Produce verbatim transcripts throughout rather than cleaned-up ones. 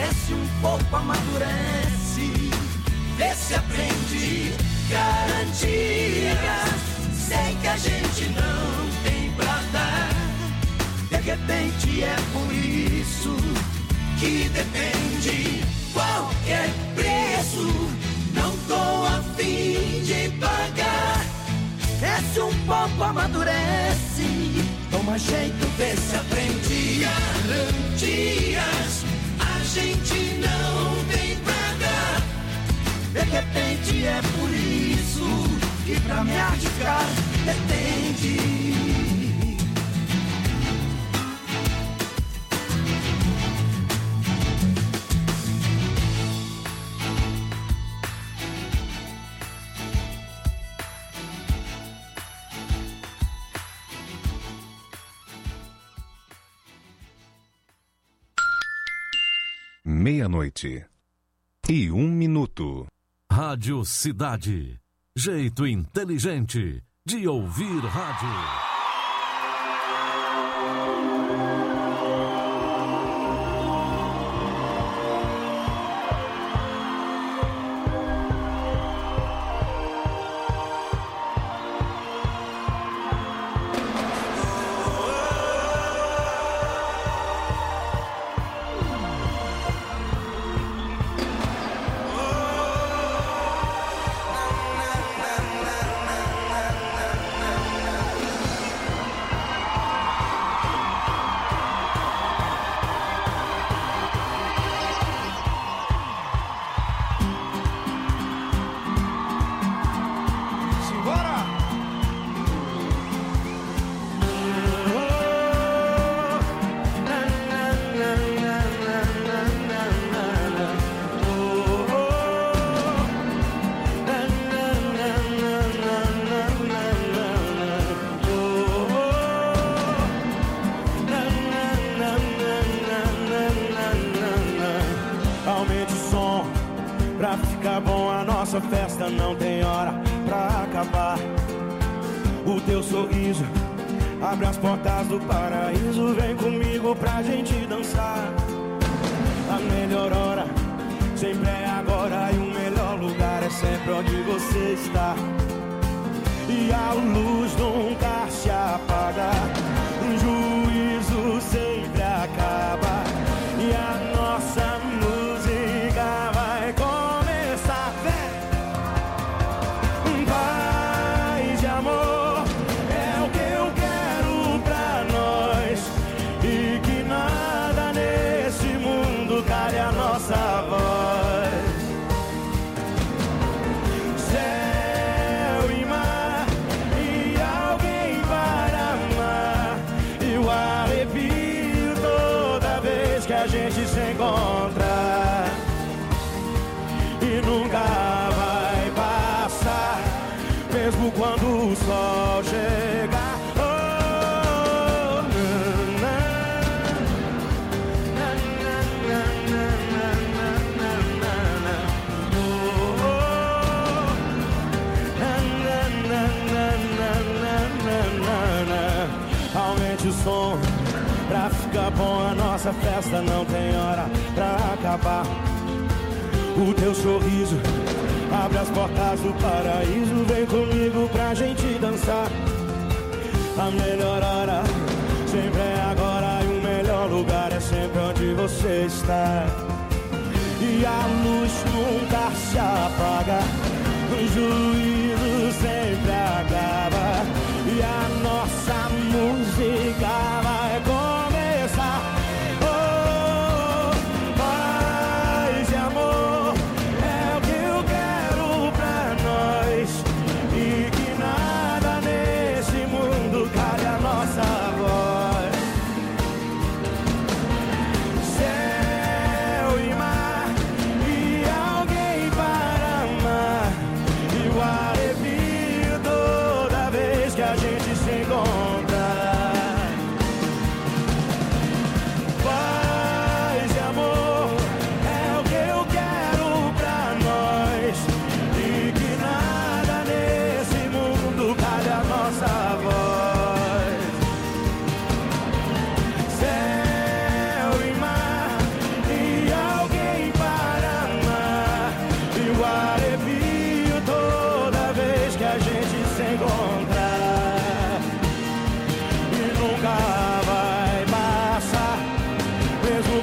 cresce um pouco, amadurece, vê se aprende garantias. Sei que a gente não tem pra dar, de repente é por isso que depende qualquer preço. Não tô a fim de pagar. Cresce um pouco, amadurece, toma jeito, vê se aprende. Garantias a gente não tem pra dar, de repente é por isso que pra me arriscar depende. Meia-noite e um minuto. Rádio Cidade. Jeito inteligente de ouvir rádio. Festa não tem hora pra acabar. O teu sorriso abre as portas do paraíso. Vem comigo pra gente dançar. A melhor hora sempre é agora, e o melhor lugar é sempre onde você está. E a luz nunca se apaga, o juízo sempre acaba, e a nossa música vai começar. Paz e amor é o que eu quero pra nós, e que nada nesse mundo cale a nossa voz. Céu e mar e alguém para amar, e o arrepio toda vez que a gente se encontra, e nunca vai passar, mesmo quando o sol chegar. Oh, na, na, na, na, na, na, na, na. Oh, oh, na, na, na, na, na, na, na. Aumente o som pra ficar bom, a nossa festa não tem hora pra acabar. O teu sorriso abre as portas do paraíso. Vem comigo pra gente dançar. A melhor hora sempre é agora, e o melhor lugar é sempre onde você está. E a luz nunca se apaga, o juízo sempre acaba, e a nossa música vai começar. Oh, paz e amor é o que eu quero pra nós, e que nada nesse mundo cale a nossa voz. Céu e mar e alguém para amar, e o arrepio toda vez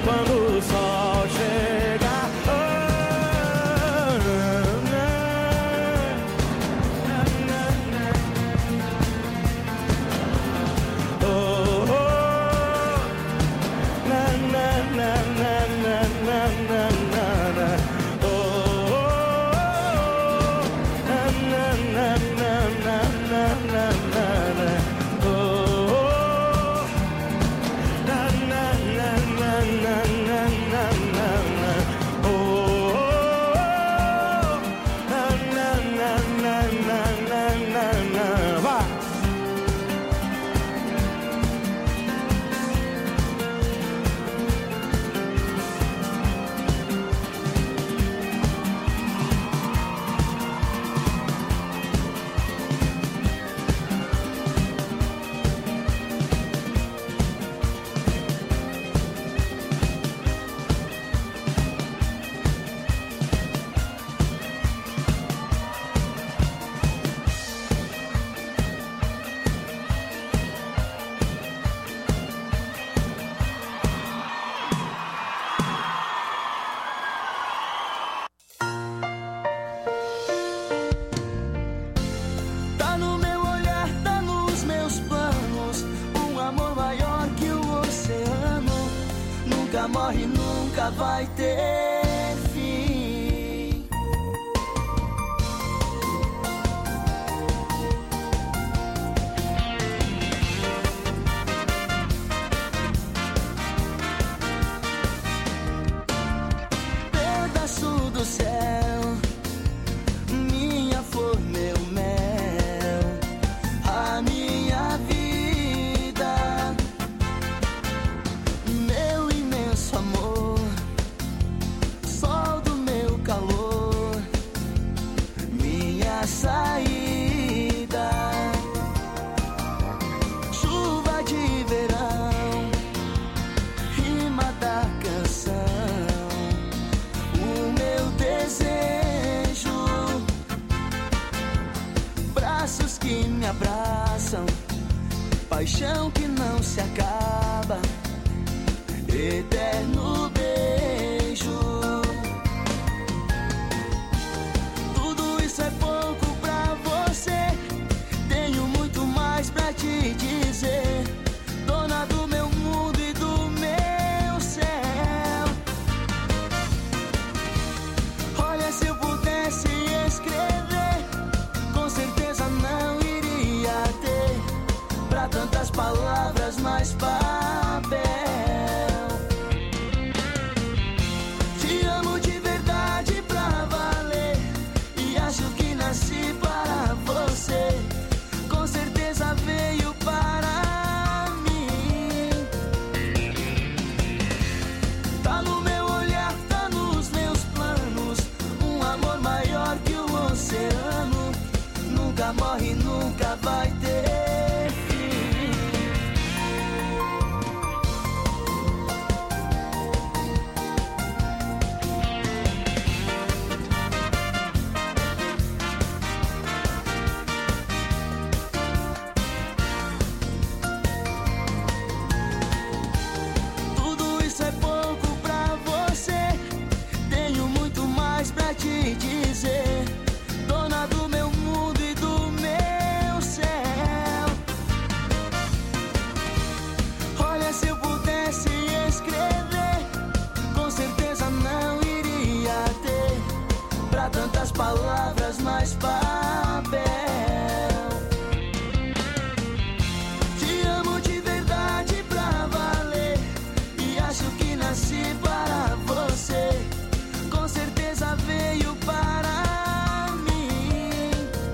quando o sol chega. Oh, na, na, na, na, oh, oh, na, na, na, na, na, na, na, na, oh, oh, na, na, na, na, na, na, na, na, oh, oh, na, na, na, na, na, na, na, na, oh, oh, na, na, na, na, na, na, na, vai. Tá no meu olhar, tá nos meus planos, um amor maior que o oceano. Nunca morre, nunca vai ter fim. Pedaço do céu, minha flor, meu mel, a minha vida, meu imenso amor, sol do meu calor, minha saída, chuva de verão, rima da canção, o meu desejo, braços que me abraçam, paixão que não se acaba, eterno beijo. Tudo isso é pouco pra você, tenho muito mais pra te dizer, dona do meu mundo e do meu céu. Olha, se eu pudesse escrever, com certeza não iria ter pra tantas palavras mais papel. Te amo de verdade pra valer, e acho que nasci para você, com certeza veio para mim. Tá no meu olhar, tá nos meus planos, um amor maior que o oceano, nunca morre, nunca vai ter fim. Tudo isso é pouco pra você, tenho muito mais pra te dizer, dona do meu mundo e do meu céu. Olha, se eu pudesse escrever, com certeza não iria ter pra tantas palavras mais papel. Te amo de verdade pra valer, e acho que nasci para você, com certeza veio para mim.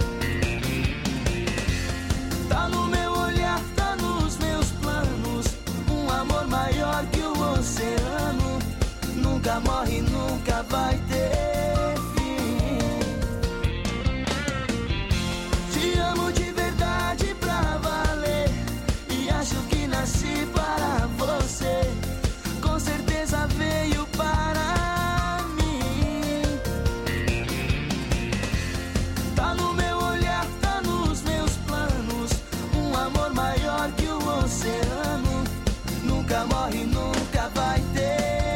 Tá no meu olhar, tá nos meus planos, um amor maior que o oceano, nunca morre, nunca vai ter fim. Te amo de verdade pra valer, e acho que nasci para você, com certeza veio para mim. Tá no meu olhar, tá nos meus planos, um amor maior que o oceano, nunca morre, nunca vai ter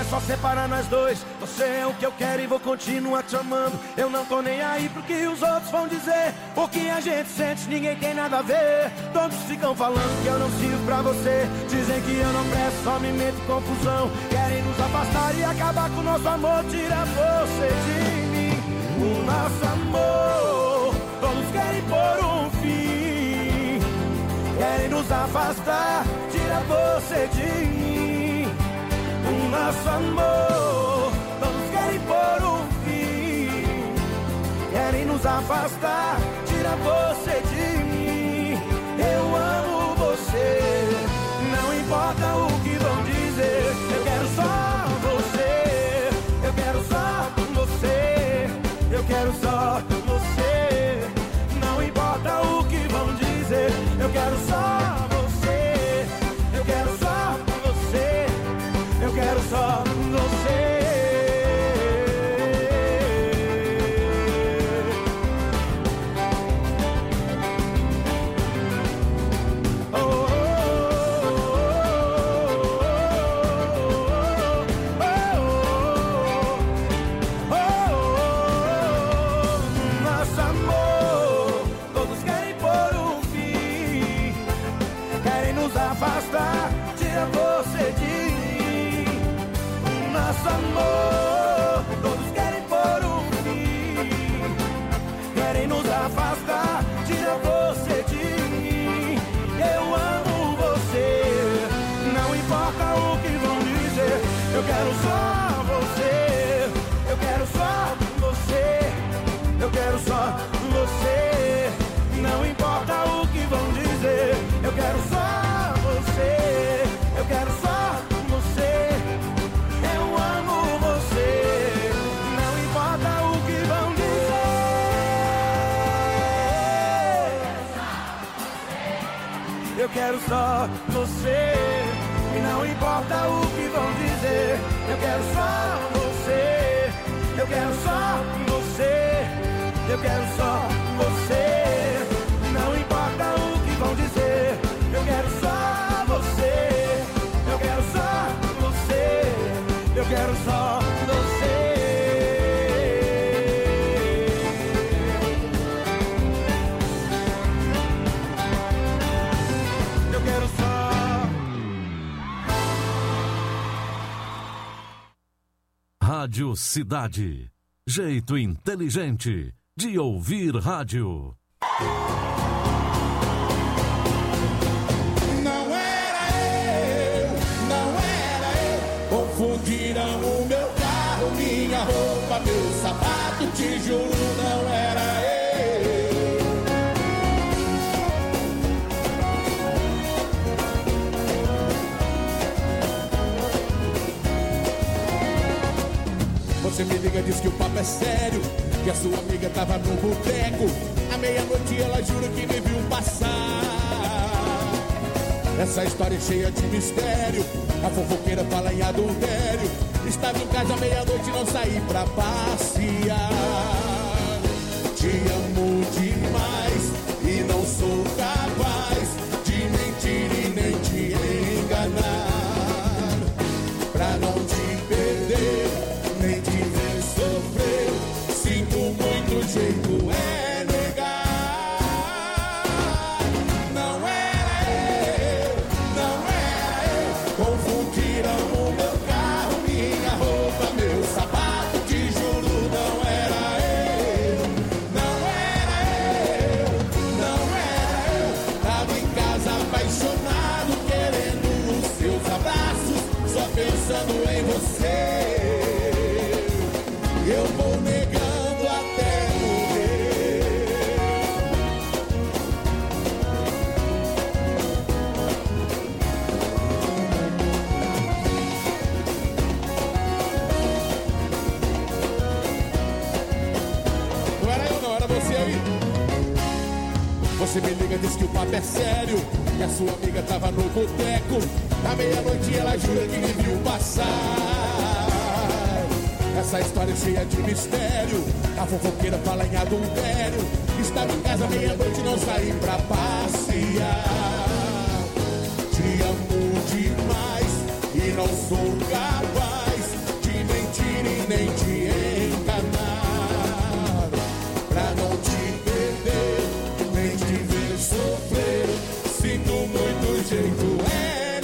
só separa nós dois. Você é o que eu quero e vou continuar te amando. Eu não tô nem aí pro que os outros vão dizer. O que a gente sente, ninguém tem nada a ver. Todos ficam falando que eu não sirvo pra você. Dizem que eu não presto, só me meto em confusão. Querem nos afastar e acabar com o nosso amor. Tira você de mim, o nosso amor. Todos querem pôr um fim. Querem nos afastar, tira você de mim, o nosso amor. Todos querem pôr um fim. Querem nos afastar, tira você de mim. Eu amo você, não importa o que vão dizer. Eu quero só você, eu quero só você, eu quero só você. Não importa o que vão dizer. Eu quero só você, eu quero só você, eu quero só você. Tira você de mim, o nosso amor. Todos querem pôr um fim. Querem nos afastar, tira você de mim. Eu amo você, não importa o que vão dizer. Eu quero só você, eu quero só você, eu quero só você. Não importa o que vão dizer. Eu quero só você, eu quero só você. Eu amo você, não importa o que vão dizer. Eu quero só você, e não importa o que vão dizer. Eu quero só você, eu quero só você, eu quero só você. Não importa o que vão dizer. Eu quero só você, eu quero só você, eu quero só você. Eu quero só. Rádio Cidade. Jeito inteligente de ouvir rádio. Confundiram o meu carro, minha roupa, meu sapato, te juro, não era eu. Você me liga, diz que o papo é sério, que a sua amiga tava no boteco. À meia-noite ela jura que me viu passar. Essa história é cheia de mistério. A fofoqueira fala em adultério. Estava em casa à meia-noite e não saí pra passear. Te amo demais e não sou capaz de mentir e nem te enganar. Pra não te perder, nem te ver sofrer. Sinto muito, jeito é negar. Não era eu, não era eu. Confundiram o meu carro, minha roupa, meu sapato. Te juro, não era eu, não era eu, não era eu. Tava em casa apaixonado, querendo os seus abraços, só pensando em você. Eu vou negando até morrer. Não era eu, não, era você aí. Você me liga, diz que o papo é sério, que a sua amiga tava no boteco. À meia-noite ela jura que me viu passar. Essa história é cheia de mistério. A fofoqueira fala em adultério. Estava em casa meia-noite e não saí pra passear. Te amo demais e não sou capaz nem te enganar, pra não te perder, nem te ver sofrer. Sinto muito, jeito é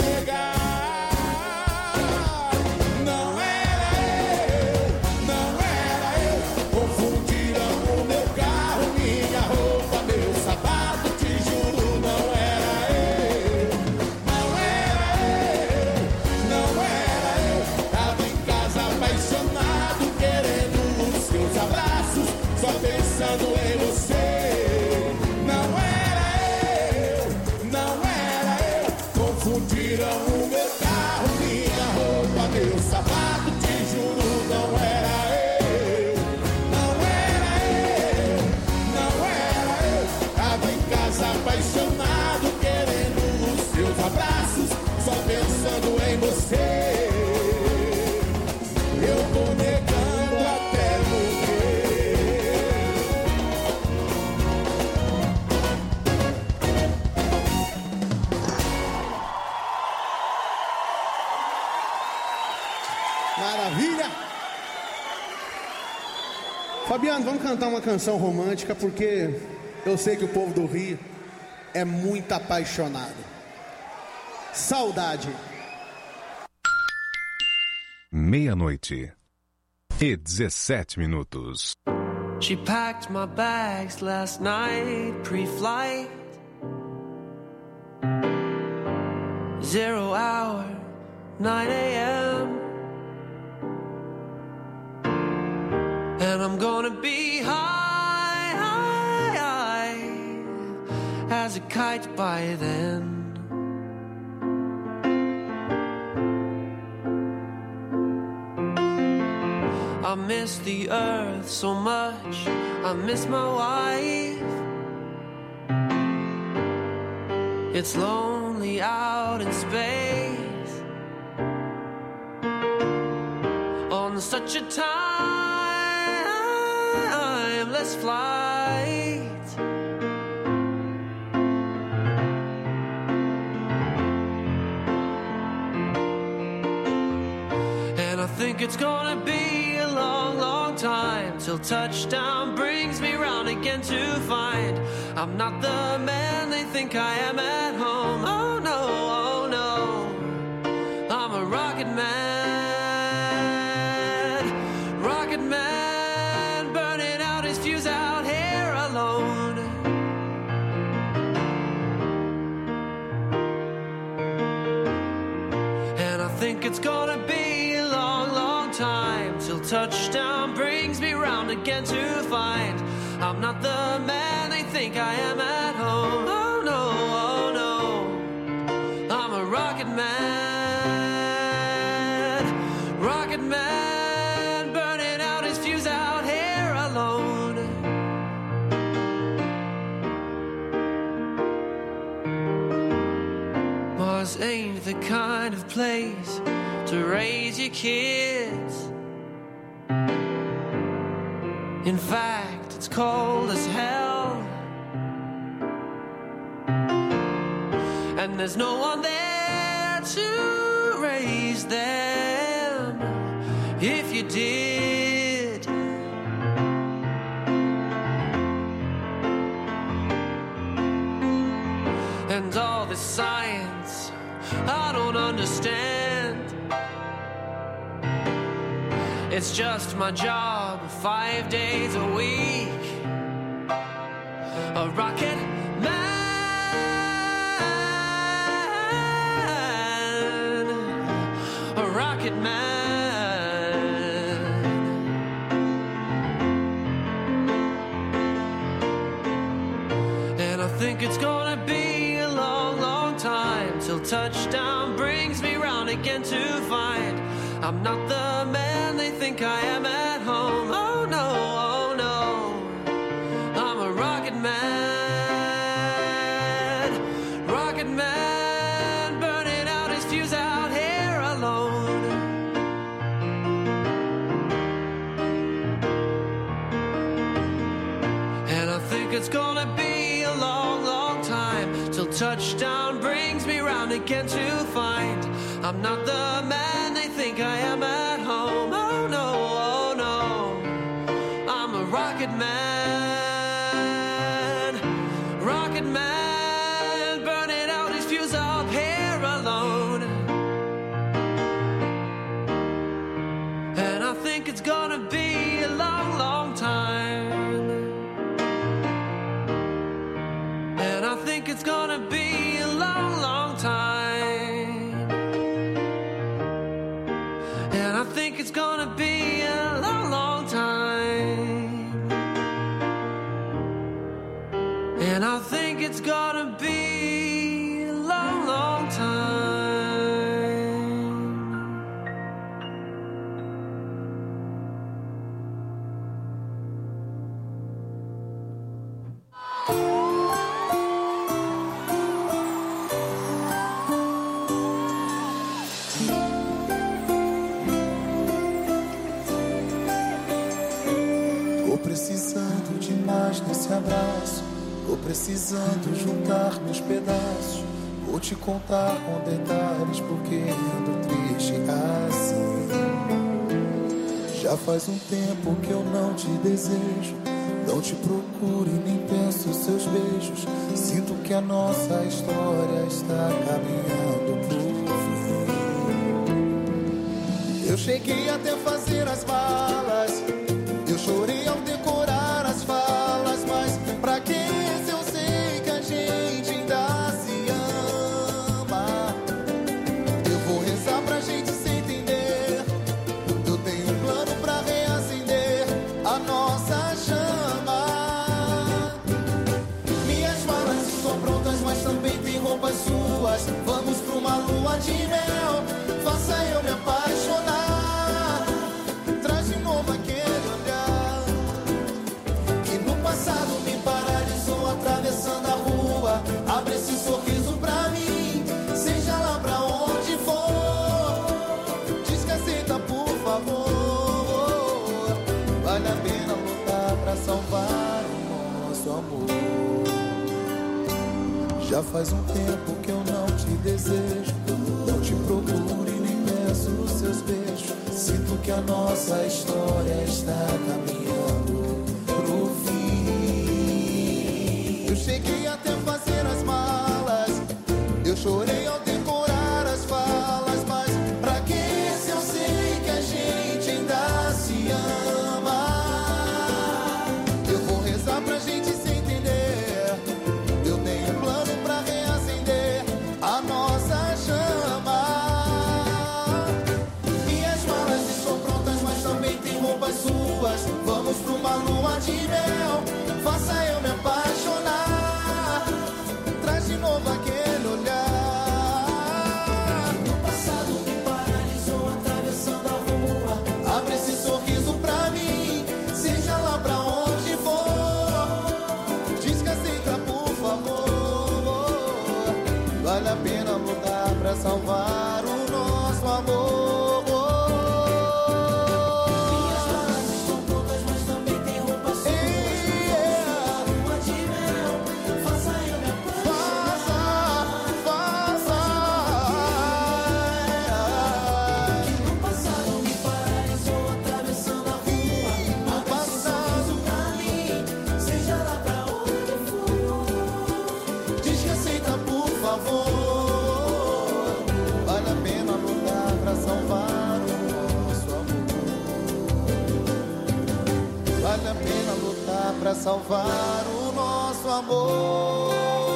negar. Não era eu, não era eu. Confundiram o meu carro, minha roupa, meu sapato. Te juro, não era eu, não era eu, não era eu. Tava em casa apaixonado, querendo os seus abraços, só pensando em você. Não era eu, não era eu. Confundiram o meu carro, minha roupa, meu sapato. Te juro, não era eu, não era eu, não era eu. Tava em casa apaixonado, querendo os seus abraços, só pensando em você. Eu tô negando até morrer. Maravilha! Fabiano, vamos cantar uma canção romântica, porque eu sei que o povo do Rio é muito apaixonado. Saudade. Meia-noite e dezessete minutos. She packed my bags last night, pre-flight. Zero hour, nine a.m. And I'm gonna be high, high, high as a kite by then. I miss the earth so much, I miss my wife. It's lonely out in space on such a timeless flight. And I think it's gonna be a long, long time till touchdown brings me round again to find I'm not the man they think I am at home. Oh no, oh no, I'm a rocket man, rocket man, burning out his fuse out here alone. And I think it's gonna be a long, long time till touchdown brings me round again to find I'm not the man they think I am at home. Oh no, oh no, I'm a rocket man, rocket man, burning out his fuse out here alone. Mars ain't the kind of place to raise your kids. In fact, it's cold as hell, and there's no one there to raise them if you did. And all this science I don't understand. It's just my job, five days a week. A rocket man, a rocket man. And I think it's gonna be a long, long time till touchdown brings me round again to find I'm not the man they think I am at home. Oh no, oh no, I'm a rocket man, rocket man, burning out his fuse out here alone. And I think it's gonna be a long, long time till touchdown brings me round again to find I'm not the man they think I am at home. Oh no, oh think it's gonna be a long, long time. And I think it's gonna be a long, long time. And I think it's gonna be a long, long time. And I think it's gonna be a long, long time. Tô precisando de mais desse abraço. Tô precisando juntar meus pedaços. Vou te contar com detalhes porque ando triste assim. Já faz um tempo que eu não te desejo. Não te procuro e nem penso seus beijos. Sinto que a nossa história está caminhando pro fim. Eu cheguei até fazer as malas. Eu chorei ao decorar as falas. Mas pra que se eu sei que a gente ainda se ama? Eu vou rezar pra gente se entender. Eu tenho um plano pra reacender a nossa chama. Minhas malas estão prontas, mas também tem roupas suas. Vamos pra uma lua de mel. Faça eu me apaixonar. Traz de novo aquele olhar que no passado me paralisou atravessando a rua. Abre esse sorriso pra mim, seja lá pra onde for. Diz que aceita, por favor. Vale a pena lutar pra salvar o nosso amor. Já faz um tempo que eu não te desejo. Não te procuro e nem peço os seus beijos. Sinto que a nossa história está caminhando pro fim. Eu cheguei até fazer as malas. Eu chorei ao decorar as falas. Mas pra que se eu sei que a gente ainda se ama? Eu vou rezar pra gente se entender. Eu tenho um plano pra reacender a nossa chama. Minhas malas estão prontas, mas também tem roupas suas. Vamos pra uma lua de mel. Faça eu me apaixonar. Traz de novo aquele olhar que no passado me paralisou atravessando a rua. Abre esse sorriso pra mim, seja lá pra onde for. Diz que aceita, por favor. Vale a pena lutar pra salvar o nosso amor. Minhas malas estão prontas, mas também tem roupas suas. Lua de mel, faça eu me apaixonar. Faça, faça. Que no passado me paralisou atravessando a rua. Abre esse sorriso pra mim, seja lá pra onde for. Diz que aceita, por favor. Vale a pena lutar pra salvar o nosso amor. Vale a pena lutar pra salvar o nosso amor.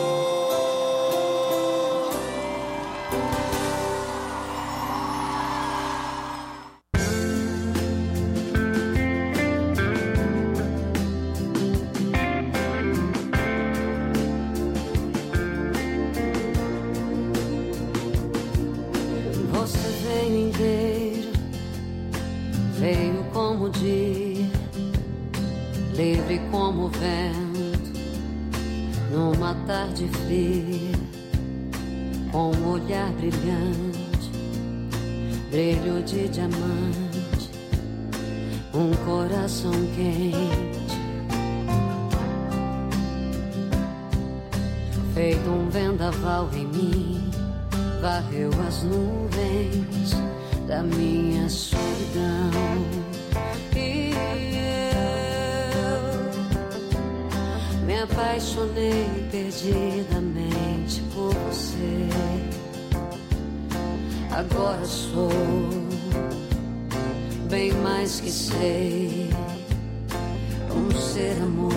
Você veio inteiro, veio como o dia, livre como o vento, numa tarde fria, com um olhar brilhante, brilho de diamante, um coração quente, feito um vendaval em mim, varreu as nuvens da minha solidão. E eu me apaixonei perdidamente por você. Agora sou bem mais que sei, um ser amor.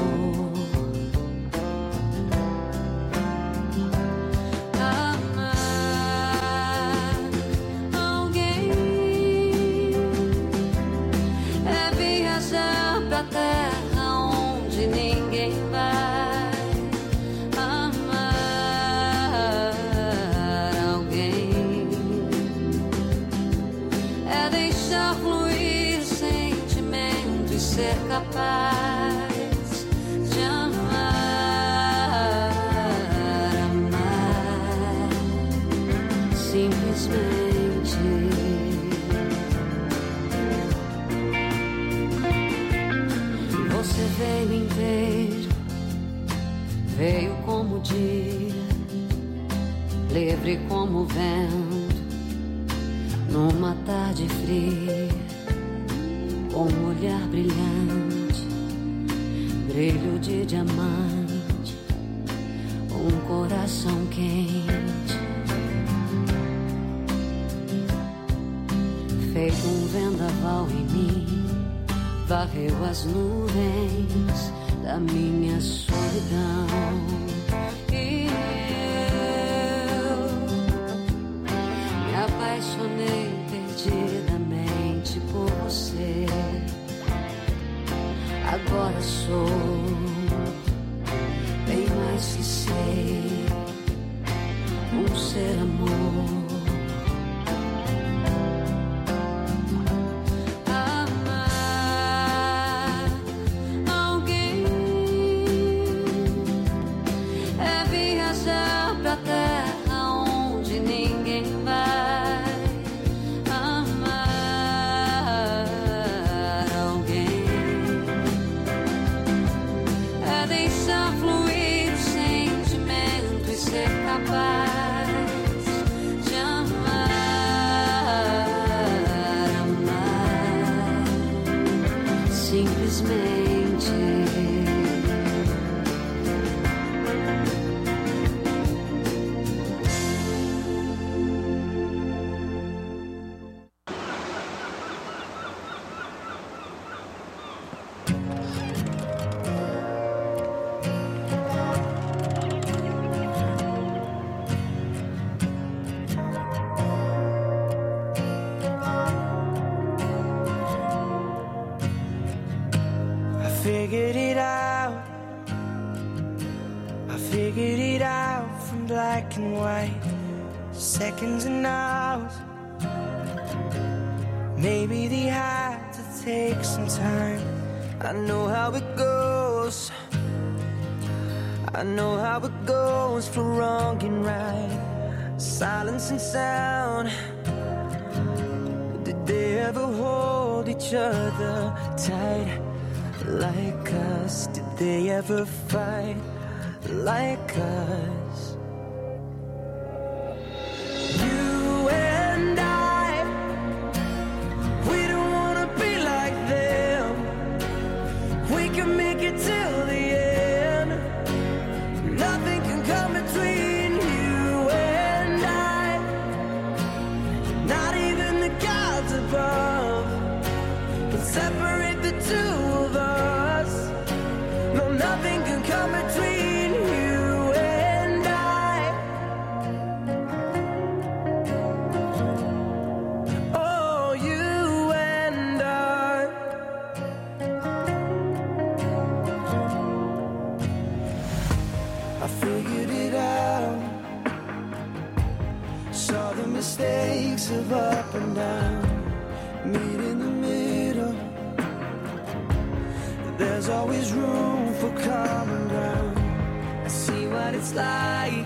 Capaz de amar, amar, simplesmente. Você veio inteiro, veio como o dia, livre como o vento, numa tarde fria, com um olhar brilhante, brilho de diamante, um coração quente, feito um vendaval em mim, varreu as nuvens da minha solidão. E eu me apaixonei perdidamente por você. Agora sou bem mais que sei, um ser amor. Amar alguém é viajar pra terra onde ninguém vai. Capaz de amar, amar, simplesmente. Figured it out, I figured it out from black and white, seconds and hours. Maybe they had to take some time. I know how it goes, I know how it goes for wrong and right, silence and sound. Did they ever hold each other tight like us? Did they ever fight like us? You and I, we don't wanna be like them. We can make it till the end. Nothing can come between you and I, not even the gods above can separate the two of us. No, nothing can come between you and I. Oh, you and I. I figured it out, saw the mistakes of up and down, meet in the middle. There's always room for common ground. I see what it's like,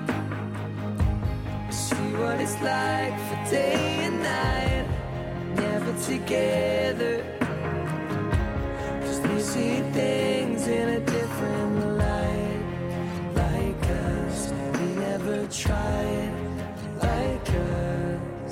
I see what it's like for day and night, never together, 'cause they see things in a different light. Like us, they never tried like us.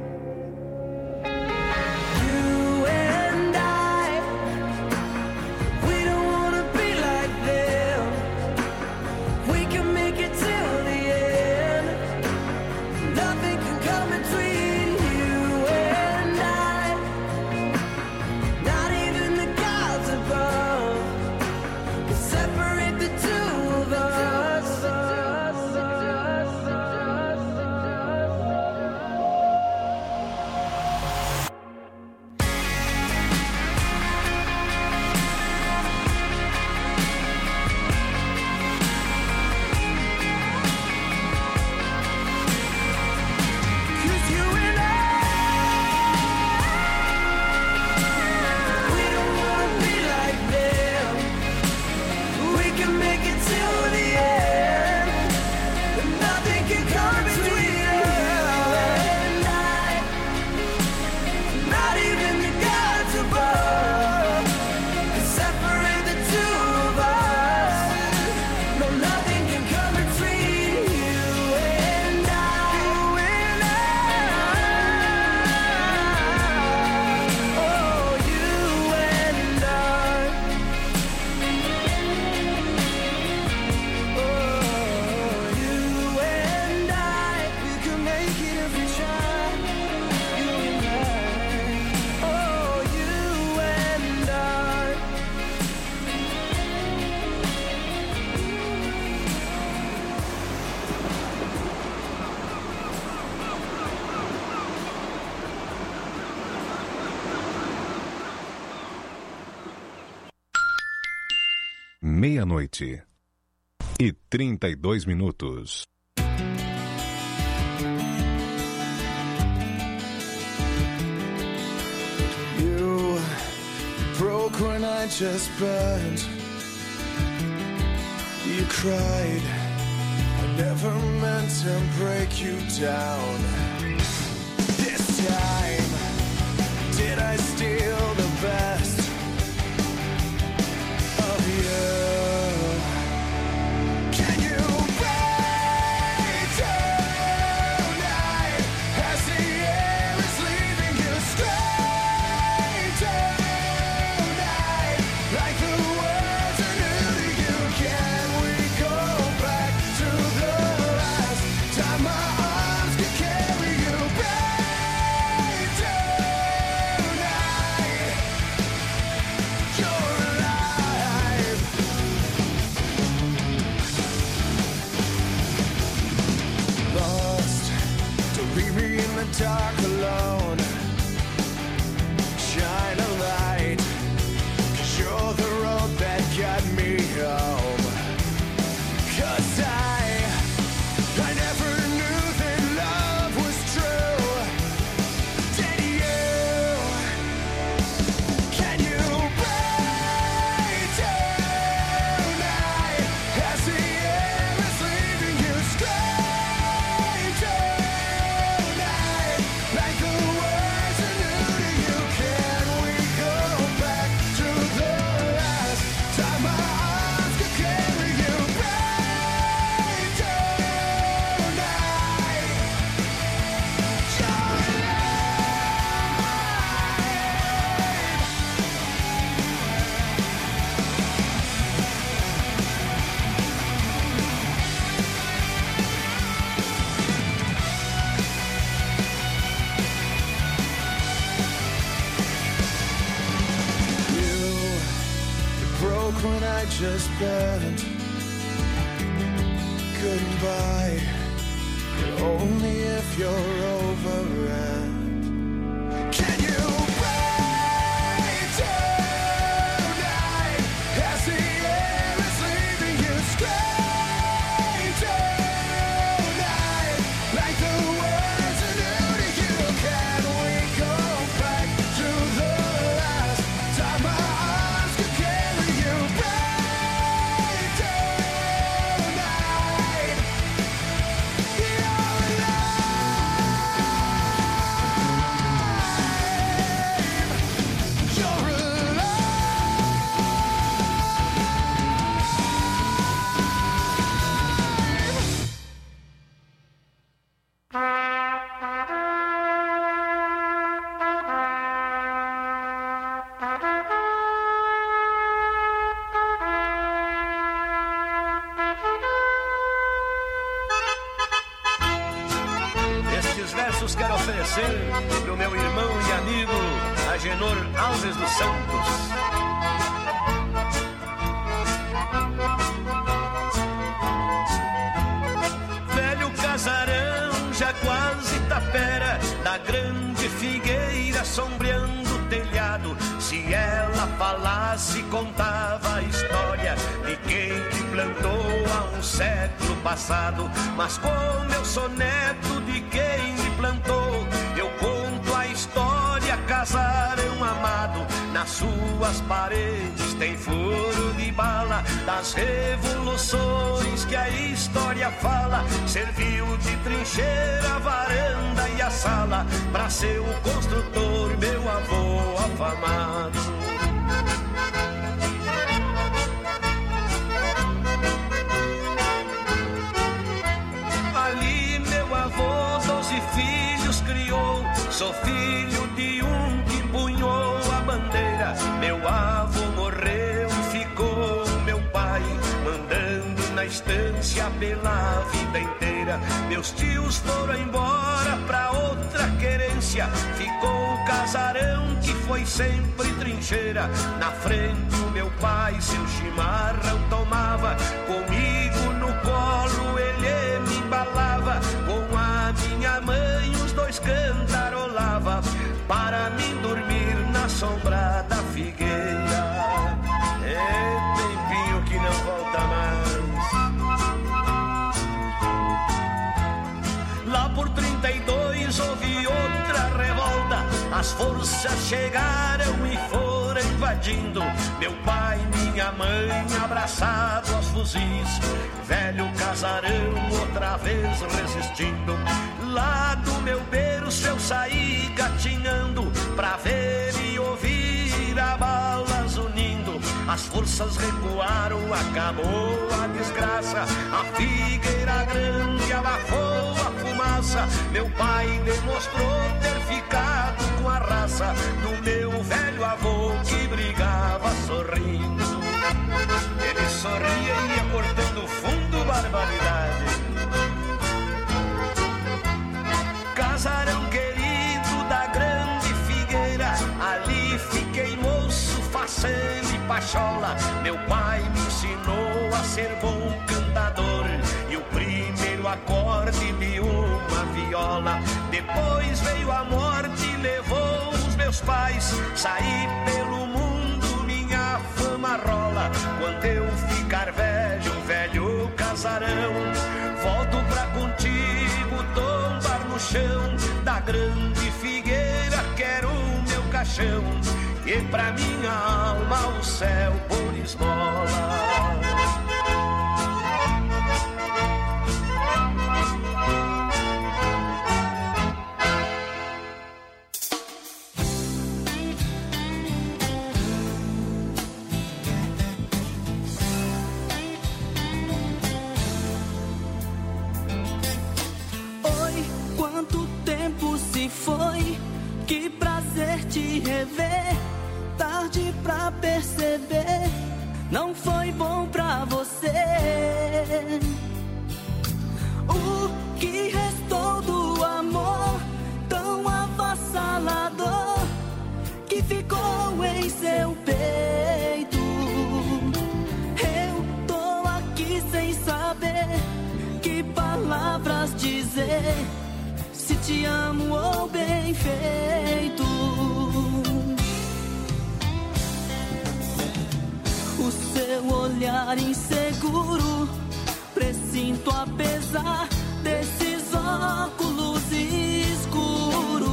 You and I, we don't wanna be like them. We can make it till the end. Nothing can come between you and I. Meia-noite e trinta e dois minutos. You broke when I just burned. You cried. I never meant to break you down. This time, did I steal the best of you? Can you wait tonight as the air is leaving you straight tonight, like the words are new to you? Can we go back to the last time my arms could carry you back tonight? You're alive. Lost, don't leave me in the dark alone. Shine a light, 'cause you're the road that got me home. 'Cause I, I never knew that love was true. Did you? Can you wait tonight as the air is leaving you straight tonight, like the words are new to you? Can we go back to the last time my arms could carry you right tonight? You're You, you broke when I just burned. Couldn't buy, but only if you're over it. Can you wait tonight as the air is leaving you straight tonight, like the words are new to you? Can we go back to the last time my arms could carry you right tonight? You're alive. You're Estes versos quero oferecer pro meu irmão e amigo Agenor Alves dos Santos. Velho casarão, já quase tapera, da grande figueira sombreando o telhado. Se ela falasse, contava a história de quem te plantou há um século passado. Mas como eu sou neto de quem me plantou, eu conto a história, casarão amado. Nas suas paredes tem furo de bala das revoluções que a história fala. Serviu de trincheira a varanda e a sala pra seu construtor, meu avô afamado. Ali meu avô doze filhos criou, sou filho de um que punhou a bandeira. Meu avô morreu e ficou meu pai, mandando na estância pela vida inteira. Meus tios foram embora pra outra querência, ficou o casarão que foi sempre trincheira. Na frente o meu pai seu chimarrão tomava, comigo no colo ele me embalava. Com a minha mãe os dois cantarolava, para mim dormir na sombra da figueira. É tempinho que não as forças chegaram e foram invadindo. Meu pai e minha mãe abraçados aos fuzis. Velho casarão outra vez resistindo. Lá do meu berço eu saí gatinhando pra ver e ouvir a balas unindo. As forças recuaram, acabou a desgraça. A figueira grande abafou a fumaça. Meu pai demonstrou ter ficado com a raça do meu velho avô que brigava sorrindo. Ele sorria e ia cortando fundo, barbaridade. Casarão querido da grande figueira, ali fiquei moço, faceiro e pachola. Meu pai me ensinou a ser bom cantador e o primeiro acorde de uma viola. Depois veio a morte e levou os meus pais. Saí pelo mundo, minha fama rola. Quando eu ficar velho, velho casarão, volto pra contigo tombar no chão da grande figueira, quero o meu caixão e pra minha alma o céu por esmola. Foi, que prazer te rever. Tarde pra perceber, não foi bom pra você. O que restou do amor tão avassalador que ficou em seu peito? Eu tô aqui sem saber que palavras dizer, se te amo ou bem feito. O seu olhar inseguro, presinto apesar desses óculos escuros.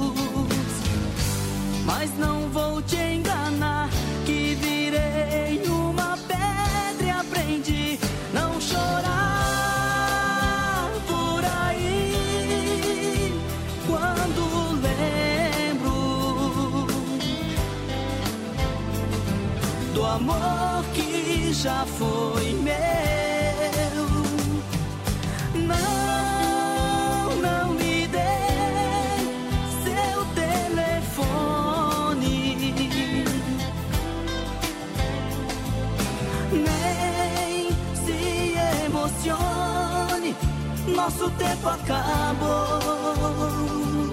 Mas não vou te enganar, que virei uma pedra e aprendi não chorar. Do amor que já foi meu. Não, não me dê seu telefone, nem se emocione, nosso tempo acabou.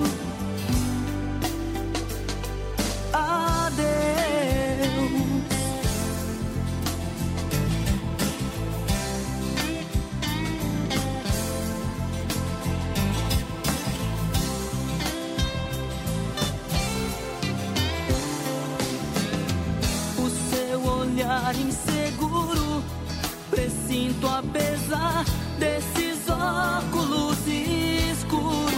Adeus. Olhar inseguro, presinto apesar desses óculos escuros.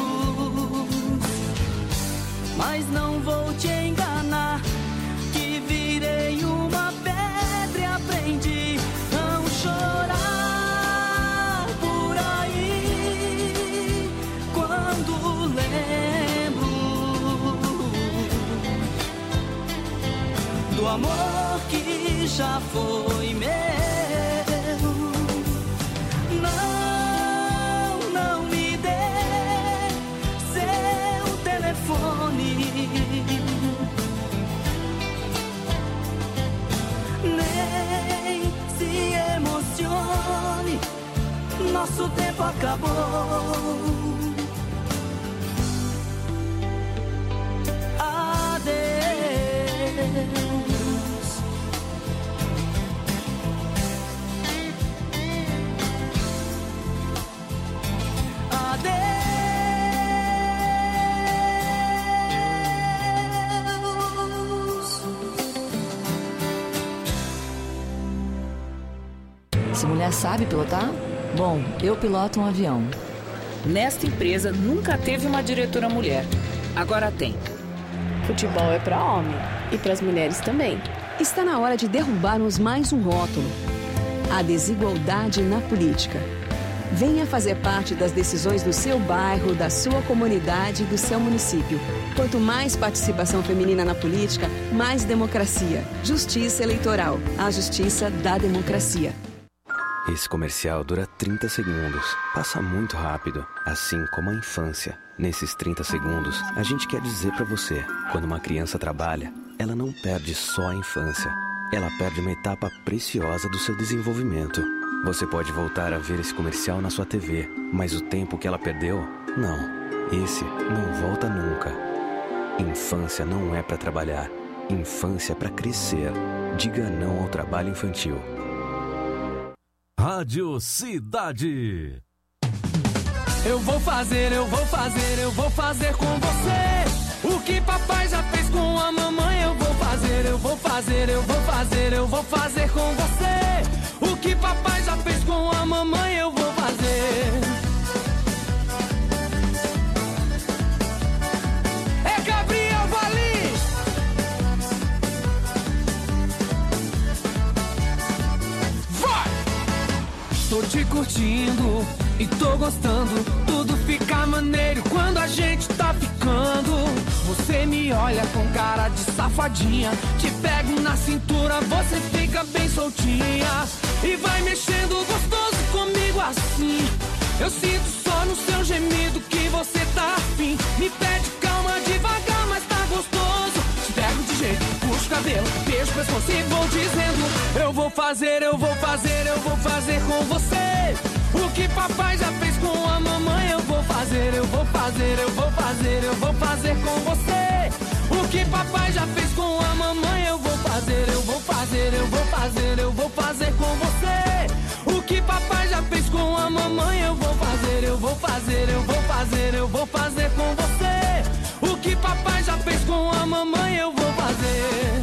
Mas não vou te enganar, que virei uma pedra e aprendi não chorar por aí. Quando lembro do amor que já foi meu. Não, não me dê seu telefone, nem se emocione, nosso tempo acabou. Adeus. Essa mulher sabe pilotar? Bom, eu piloto um avião. Nesta empresa nunca teve uma diretora mulher. Agora tem. Futebol é para homem e para as mulheres também. Está na hora de derrubarmos mais um rótulo: a desigualdade na política. Venha fazer parte das decisões do seu bairro, da sua comunidade e do seu município. Quanto mais participação feminina na política, mais democracia. Justiça Eleitoral. A justiça da democracia. Esse comercial dura trinta segundos. Passa muito rápido, assim como a infância. Nesses trinta segundos, a gente quer dizer pra você: quando uma criança trabalha, ela não perde só a infância. Ela perde uma etapa preciosa do seu desenvolvimento. Você pode voltar a ver esse comercial na sua T V, mas o tempo que ela perdeu, não. Esse não volta nunca. Infância não é pra trabalhar. Infância é pra crescer. Diga não ao trabalho infantil. Rádio Cidade. Eu vou fazer, eu vou fazer, eu vou fazer com você o que papai já fez com a mamãe. Eu vou fazer, eu vou fazer, eu vou fazer, eu vou fazer com você o que papai já fez com a mamãe. Eu vou fazer. É Gabriel Valim. Vai! Tô te curtindo e tô gostando, tudo fica maneiro quando a gente tá ficando. Você me olha com cara de safadinha, te pego na cintura, você fica bem soltinha e vai mexendo gostoso comigo assim. Eu sinto só no seu gemido que você tá afim. Me pede calma devagar, mas tá gostoso. Te pego de jeito, puxo o cabelo, beijo o pescoço e vou dizendo: eu vou fazer, eu vou fazer, eu vou fazer com você o que papai já fez com a mamãe. Eu vou fazer, eu vou fazer, eu vou fazer, eu vou fazer com você o que papai já fez com a mamãe. Eu vou fazer, eu vou fazer, eu vou fazer, eu vou fazer com você o que papai já fez com a mamãe. Eu vou fazer, eu vou fazer, eu vou fazer, eu vou fazer com você o que papai já fez com a mamãe. Eu vou fazer.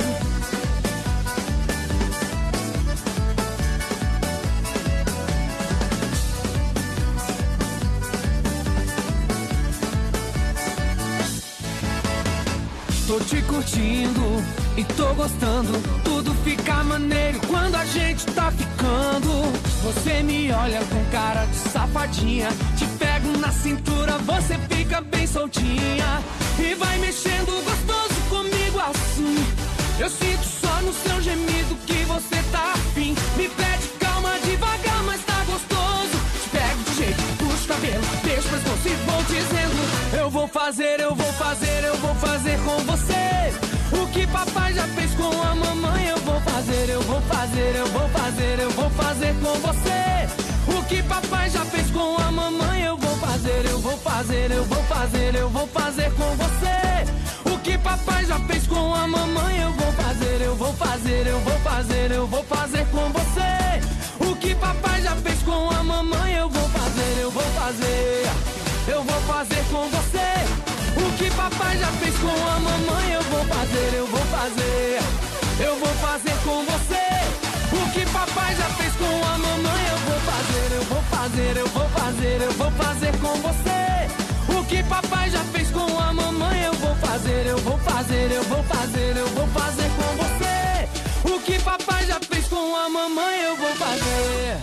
Tô te curtindo e tô gostando, tudo fica maneiro quando a gente tá ficando. Você me olha com cara de safadinha, te pego na cintura, você fica bem soltinha e vai mexendo gostoso comigo assim. Eu sinto só no seu gemido que você tá afim. Me pede calma devagar, mas tá gostoso. Te pego de jeito, puxo o cabelo, beijo o pescoço e vou dizendo: eu vou fazer, eu vou fazer, eu vou fazer com você o que papai já fez com a mamãe. Eu vou fazer, eu vou fazer, eu vou fazer, eu vou fazer com você o que papai já fez com a mamãe. Eu vou fazer, eu vou fazer, eu vou fazer, eu vou fazer com você o que papai já fez com a mamãe. Eu vou fazer, eu vou fazer, eu vou fazer, eu vou fazer com você o que papai já fez com a mamãe. Eu vou fazer, eu vou fazer, eu vou fazer com você o que papai já fez com a mamãe. Eu vou fazer, eu vou fazer, eu vou fazer com você o que papai já fez com a mamãe. Eu vou fazer, eu vou fazer, eu vou fazer, eu vou fazer com você o que papai já fez com a mamãe. Eu vou fazer, eu vou fazer, eu vou fazer, eu vou fazer com você o que papai já fez com a mamãe. Eu vou fazer.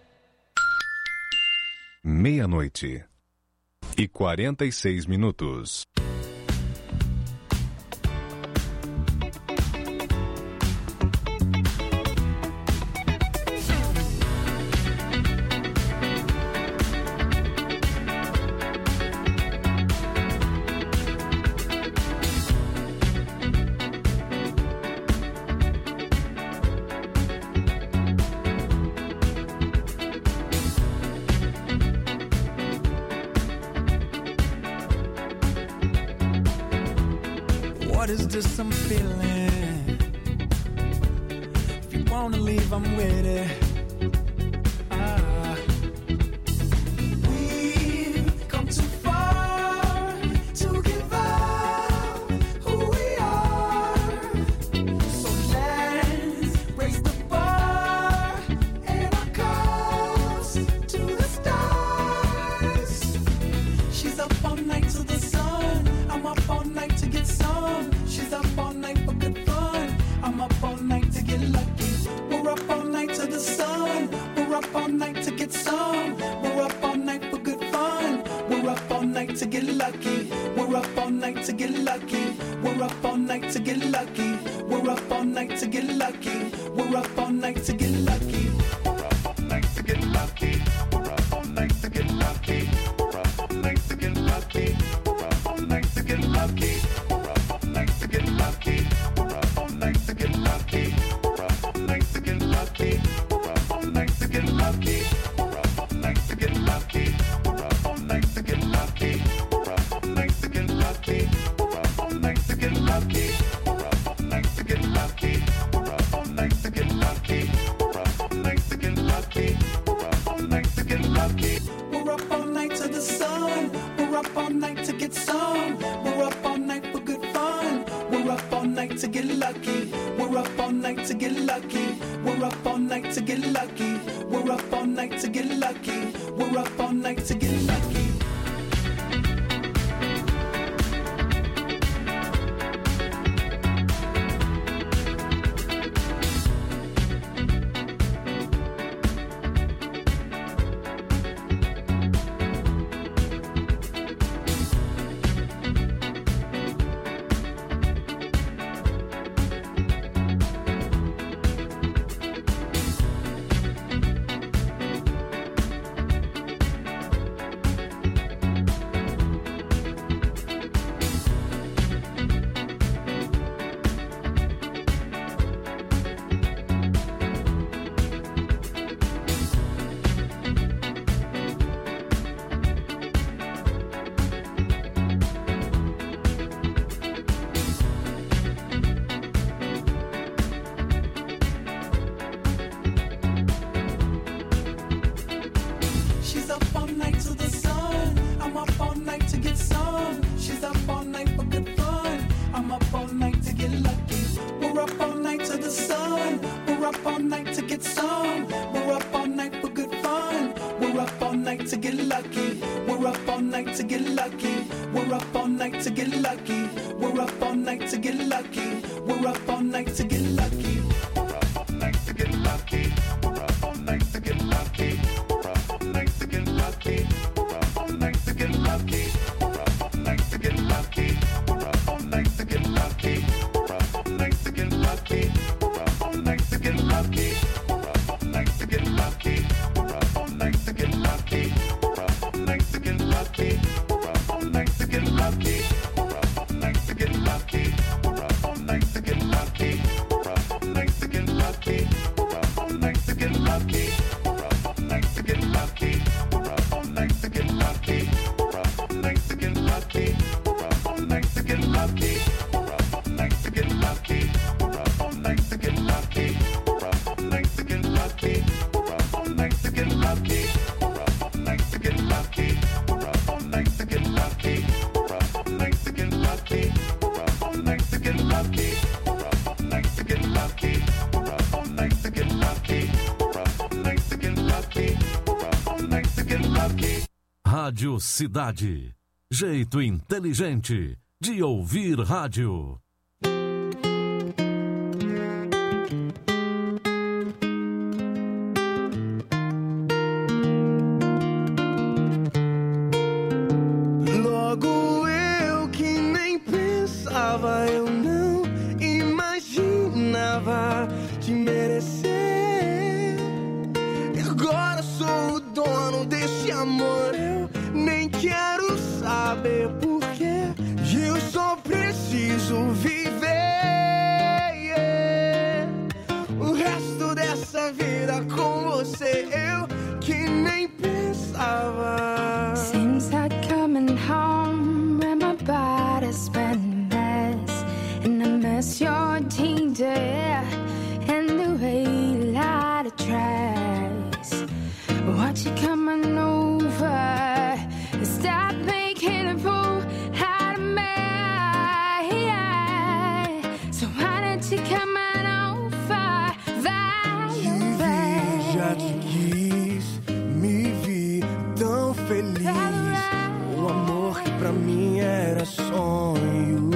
Meia-noite e quarenta e seis minutos. What is this I'm feeling? If you wanna leave, I'm with it. Ah. We've come too far to give up who we are. So let's raise the bar and our cups to the stars. She's up all night to the sun. I'm up all night to get some. She's night to get lucky. We're up all night to get lucky. We're up all night to get lucky. We're up all night to get lucky. We're up all night to get lucky. We're up all night to get lucky. We're up all night to get lucky. We're up all night to get lucky. We're up all night to get lucky. We're up all night to get lucky. We're up all night to get lucky. We're up all night to get lucky. We're up all night to get lucky. We're up all night to get lucky. We're up all night to get lucky. We're up all night to get lucky. We're up all night to get lucky. We're up all night to get lucky. We're up all night to get lucky. We're up all night to the sun. We're up all night to get some. We're up all night for good fun. We're up all night to get lucky. We're up all night to get lucky. We're up all night to get lucky. We're up all night to get lucky. We're up all night to get lucky. Rádio Cidade. Jeito inteligente de ouvir rádio. Logo eu que nem pensava, eu não imaginava te merecer. E agora sou o dono desse amor. Eu nem quero saber porquê. Eu só preciso viver, yeah. O resto dessa vida com você, eu que nem pensava. Seems like coming home when my body's been a mess, and I miss your ginger and the way you light the tracks. Watch you coming over, stop making a fool out of me. So why don't you come on over, vai, Já te quis, me vi tão feliz. O amor que pra mim era sonho.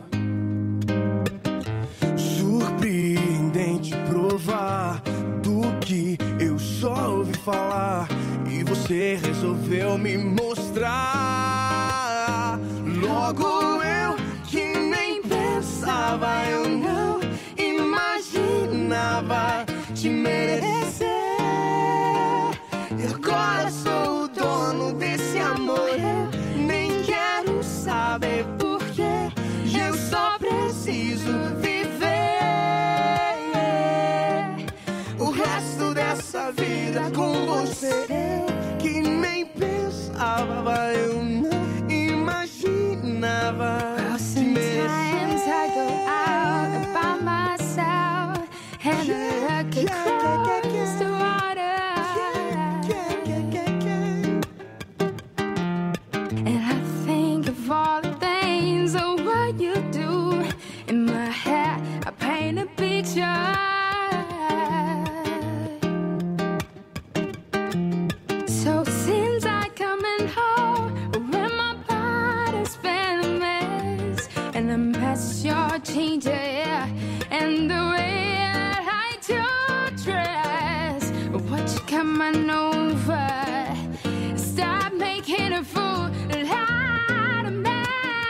Surpreendente provar do que eu só ouvi falar. E você resolveu me mostrar. Logo eu que nem pensava, imaginava te merecer. E agora sou o dono desse amor. Eu nem quero saber porquê. E eu só preciso viver o resto dessa vida com você. Eu que nem pensava, eu não imaginava te merecer. Sometimes I go out by myself and I look across the water, and I think of all the things of what you do. In my head I paint a picture. So since I coming home, when my body's been a mess, and the mess you're changing, yeah, and the way that I do dress, what you coming over? Stop making a fool out of me.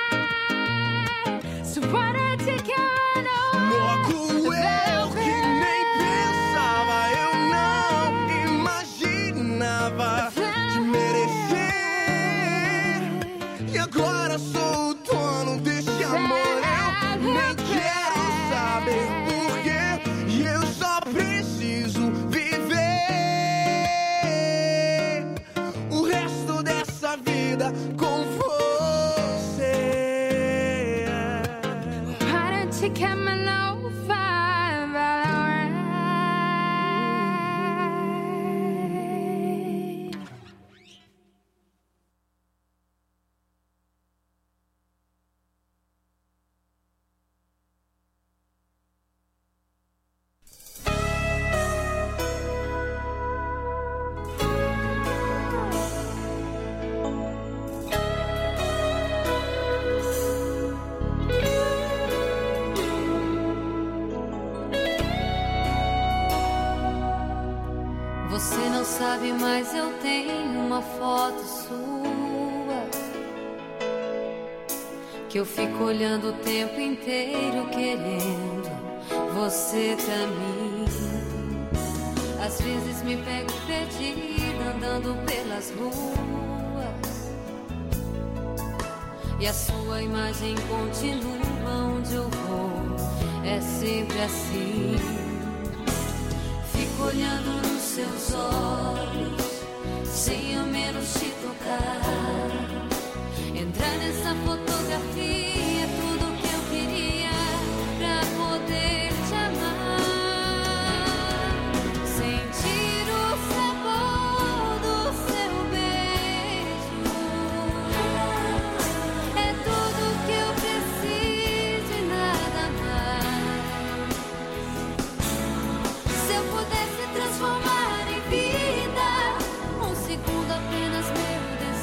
So what did you coming over? Logo eu que nem pensava, eu não imaginava te merecer. E agora sou o dono desse amor. Eu nem quero saber porquê. E eu só preciso viver o resto dessa vida com você. Why don't you come on over, Valerie? Você não sabe, mas eu tenho uma foto sua que eu fico olhando o tempo inteiro querendo você pra mim. Às vezes me pego perdida andando pelas ruas e a sua imagem continua onde eu vou. É sempre assim. Fico olhando nos seus olhos, sem ao menos te tocar. Entrar nessa fotografia é tudo que eu queria pra poder te amar. Sentir o sabor do seu beijo é tudo que eu preciso e nada mais. Se eu pudesse transformar em vida um segundo apenas meu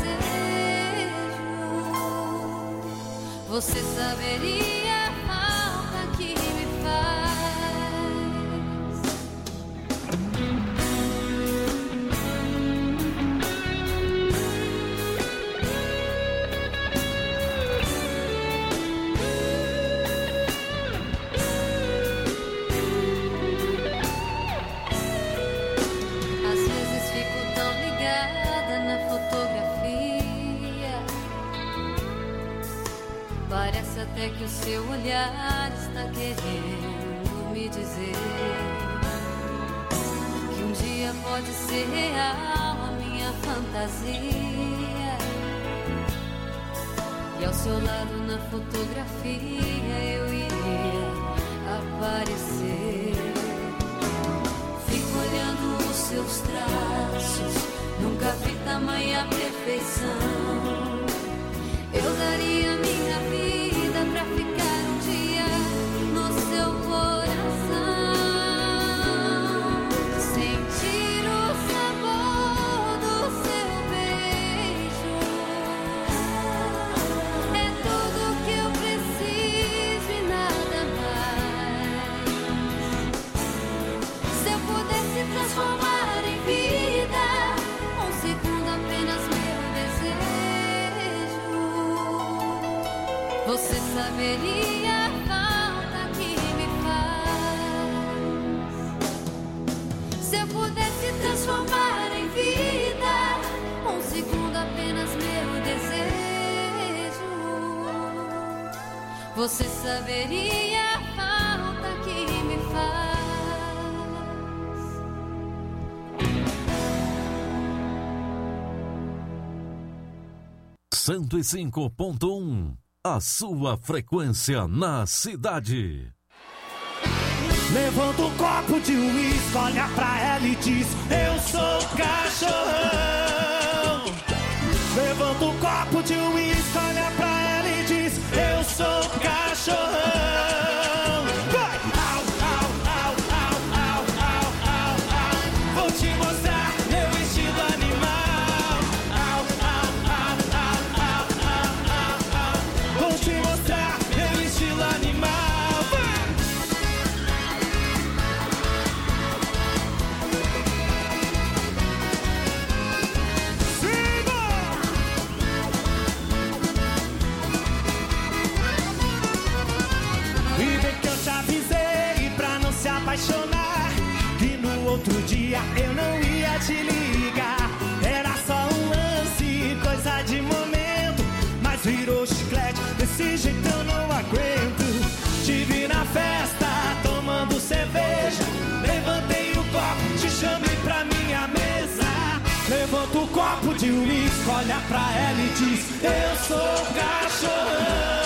desejo, você saberia a falta que me faz. Às vezes fico tão ligada na fotografia, parece até que o seu olhar está querendo me dizer que um dia pode ser real a minha fantasia. E ao seu lado na fotografia eu iria aparecer. Fico olhando os seus traços, nunca vi tamanha perfeição. Eu daria minha vida pra ficar um dia no seu coração. Sentir o sabor do seu beijo é tudo que eu preciso e nada mais. Se eu pudesse transformar em vida um segundo apenas meu desejo, você saberia a falta que me faz. pudesse transformar em vida um segundo apenas meu desejo, você saberia a falta que me faz. cento e cinco ponto um, a sua frequência na cidade. Levanta um copo de uísque, olha pra ela e diz: eu sou cachorrão. Levanta um copo de uísque, olha pra ela e diz: eu sou cachorrão. Vai! Au, au, au, au, au, au, au, au. Vou te mostrar meu estilo animal. Au, au, au, au, au, au, au, au. Vou te mostrar meu estilo animal. Apaixonar, que no outro dia eu não ia te ligar. Era só um lance, coisa de momento, mas virou chiclete, desse jeito eu não aguento. Te vi na festa, tomando cerveja, levantei o copo, te chamei pra minha mesa. Levanta o copo de uísque, olha pra ela e diz: eu sou cachorrão.